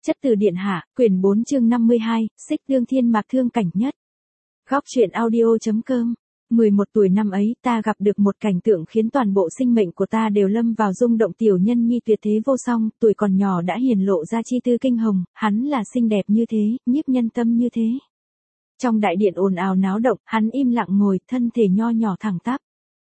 Chất từ điện hạ, quyển 4 chương 52, xích tương thiên mạc thương cảnh nhất. Góc truyện audio.com. 11 tuổi năm ấy ta gặp được một cảnh tượng khiến toàn bộ sinh mệnh của ta đều lâm vào rung động. Tiểu nhân nhi tuyệt thế vô song, tuổi còn nhỏ đã hiển lộ ra chi tư kinh hồng, hắn là xinh đẹp như thế, nhiếp nhân tâm như thế. Trong đại điện ồn ào náo động, hắn im lặng ngồi, thân thể nho nhỏ thẳng tắp.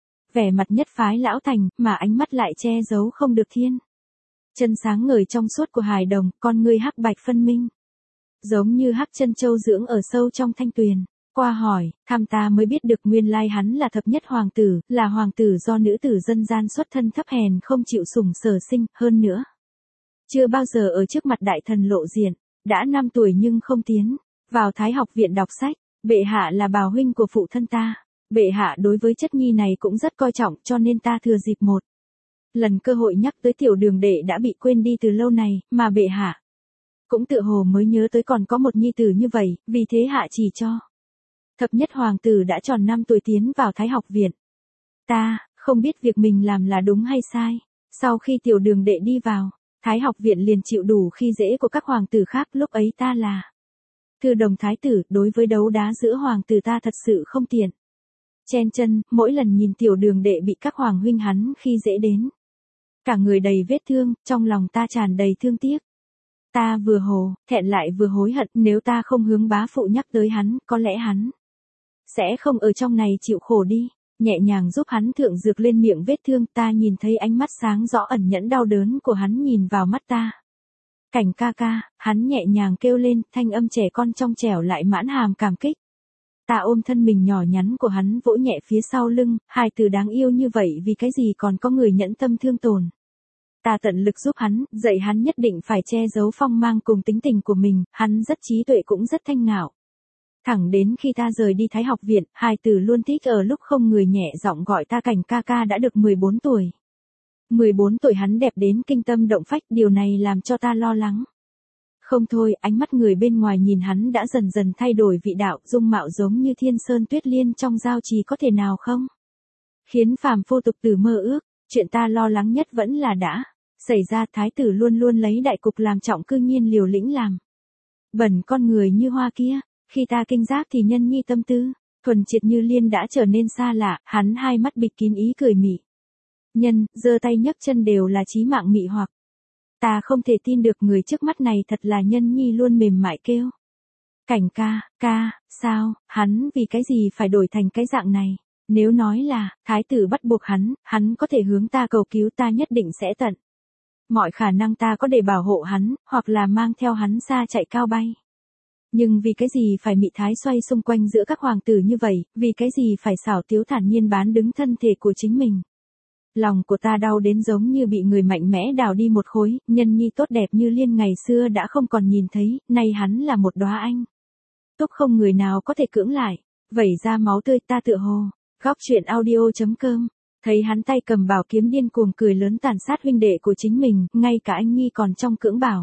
Vẻ mặt nhất phái lão thành, mà ánh mắt lại che giấu không được thiên. Chân sáng ngời trong suốt của hài đồng, con ngươi hắc bạch phân minh. Giống như hắc chân châu dưỡng ở sâu trong thanh tuyền. Qua hỏi, thăm ta mới biết được nguyên lai hắn là thập nhất hoàng tử, là hoàng tử do nữ tử dân gian xuất thân thấp hèn không chịu sủng sở sinh, hơn nữa. Chưa bao giờ ở trước mặt đại thần lộ diện, đã 5 tuổi nhưng không tiến, vào Thái học viện đọc sách, bệ hạ là bào huynh của phụ thân ta. Bệ hạ đối với chất nhi này cũng rất coi trọng cho nên ta thừa dịp một lần cơ hội nhắc tới tiểu đường đệ đã bị quên đi từ lâu này, mà bệ hạ cũng tự hồ mới nhớ tới còn có một nhi tử như vậy, vì thế hạ chỉ cho. Thập nhất hoàng tử đã tròn 5 tuổi tiến vào Thái học viện. Ta, không biết việc mình làm là đúng hay sai. Sau khi tiểu đường đệ đi vào, Thái học viện liền chịu đủ khi dễ của các hoàng tử khác, lúc ấy ta là thư đồng thái tử, đối với đấu đá giữa hoàng tử ta thật sự không tiện. Chen chân, mỗi lần nhìn tiểu đường đệ bị các hoàng huynh hắn khi dễ đến. Cả người đầy vết thương, trong lòng ta tràn đầy thương tiếc. Ta vừa hồ, thẹn lại vừa hối hận, nếu ta không hướng bá phụ nhắc tới hắn, có lẽ hắn sẽ không ở trong này chịu khổ đi. Nhẹ nhàng giúp hắn thượng dược lên miệng vết thương, ta nhìn thấy ánh mắt sáng rõ ẩn nhẫn đau đớn của hắn nhìn vào mắt ta. Cảnh ca ca, hắn nhẹ nhàng kêu lên, thanh âm trẻ con trong trẻo lại mãn hàm cảm kích. Ta ôm thân mình nhỏ nhắn của hắn vỗ nhẹ phía sau lưng, hài tử đáng yêu như vậy vì cái gì còn có người nhẫn tâm thương tổn. Ta tận lực giúp hắn, dạy hắn nhất định phải che giấu phong mang cùng tính tình của mình, hắn rất trí tuệ cũng rất thanh ngạo. Thẳng đến khi ta rời đi Thái học viện, hài tử luôn thích ở lúc không người nhẹ giọng gọi ta cảnh ca ca đã được 14 tuổi. 14 tuổi hắn đẹp đến kinh tâm động phách, điều này làm cho ta lo lắng. Không thôi, ánh mắt người bên ngoài nhìn hắn đã dần dần thay đổi vị đạo, dung mạo giống như thiên sơn tuyết liên trong giao trì, có thể nào không khiến phàm phu tục tử mơ ước. Chuyện ta lo lắng nhất vẫn là đã xảy ra, thái tử luôn luôn lấy đại cục làm trọng, cư nhiên liều lĩnh làm bẩn con người như hoa kia. Khi ta kinh giác thì nhân nhi tâm tư thuần triệt như liên đã trở nên xa lạ, hắn hai mắt bịt kín ý cười mị nhân, giơ tay nhấc chân đều là chí mạng mị hoặc. Ta không thể tin được người trước mắt này thật là nhân nhi, luôn mềm mại kêu. Cảnh ca, ca, sao, hắn vì cái gì phải đổi thành cái dạng này? Nếu nói là, thái tử bắt buộc hắn có thể hướng ta cầu cứu, ta nhất định sẽ tận mọi khả năng ta có để bảo hộ hắn, hoặc là mang theo hắn xa chạy cao bay. Nhưng vì cái gì phải mị thái xoay xung quanh giữa các hoàng tử như vậy, vì cái gì phải xảo tiếu thản nhiên bán đứng thân thể của chính mình? Lòng của ta đau đến giống như bị người mạnh mẽ đào đi một khối, nhân nhi tốt đẹp như liên ngày xưa đã không còn nhìn thấy, nay hắn là một đóa anh túc không người nào có thể cưỡng lại, vẩy ra máu tươi. Ta tựa hồ, góc truyện audio.com, thấy hắn tay cầm bảo kiếm điên cuồng cười lớn tàn sát huynh đệ của chính mình, ngay cả anh nhi còn trong cưỡng bảo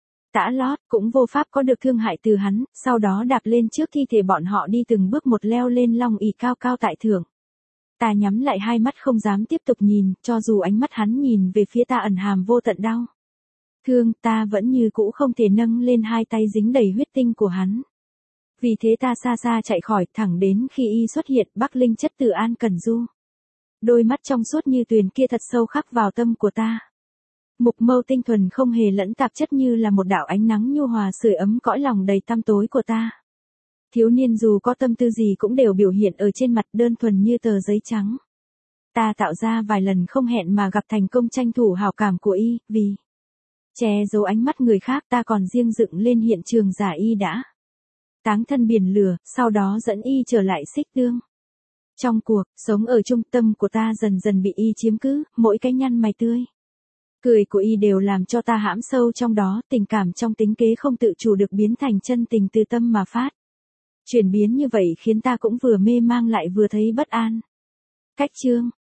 tã lót cũng vô pháp có được thương hại từ hắn, sau đó đạp lên trước thi thể bọn họ đi từng bước một leo lên long ỷ cao cao tại thượng. Ta nhắm lại hai mắt không dám tiếp tục nhìn, cho dù ánh mắt hắn nhìn về phía ta ẩn hàm vô tận đau thương, ta vẫn như cũ không thể nâng lên hai tay dính đầy huyết tinh của hắn. Vì thế ta xa xa chạy khỏi, thẳng đến khi y xuất hiện, Bắc Linh chất tử An Cẩn Du. Đôi mắt trong suốt như tuyền kia thật sâu khắc vào tâm của ta. Mục mâu tinh thuần không hề lẫn tạp chất, như là một đạo ánh nắng nhu hòa sưởi ấm cõi lòng đầy tăm tối của ta. Thiếu niên dù có tâm tư gì cũng đều biểu hiện ở trên mặt, đơn thuần như tờ giấy trắng. Ta tạo ra vài lần không hẹn mà gặp thành công tranh thủ hảo cảm của y, vì che giấu ánh mắt người khác, ta còn riêng dựng lên hiện trường giả y đã táng thân biển lửa, sau đó dẫn y trở lại xích tương. Trong cuộc sống ở trung tâm của ta dần dần bị y chiếm cứ, mỗi cái nhăn mày tươi cười của y đều làm cho ta hãm sâu trong đó, tình cảm trong tính kế không tự chủ được biến thành chân tình từ tâm mà phát. Chuyển biến như vậy khiến ta cũng vừa mê mang lại vừa thấy bất an. Cách chương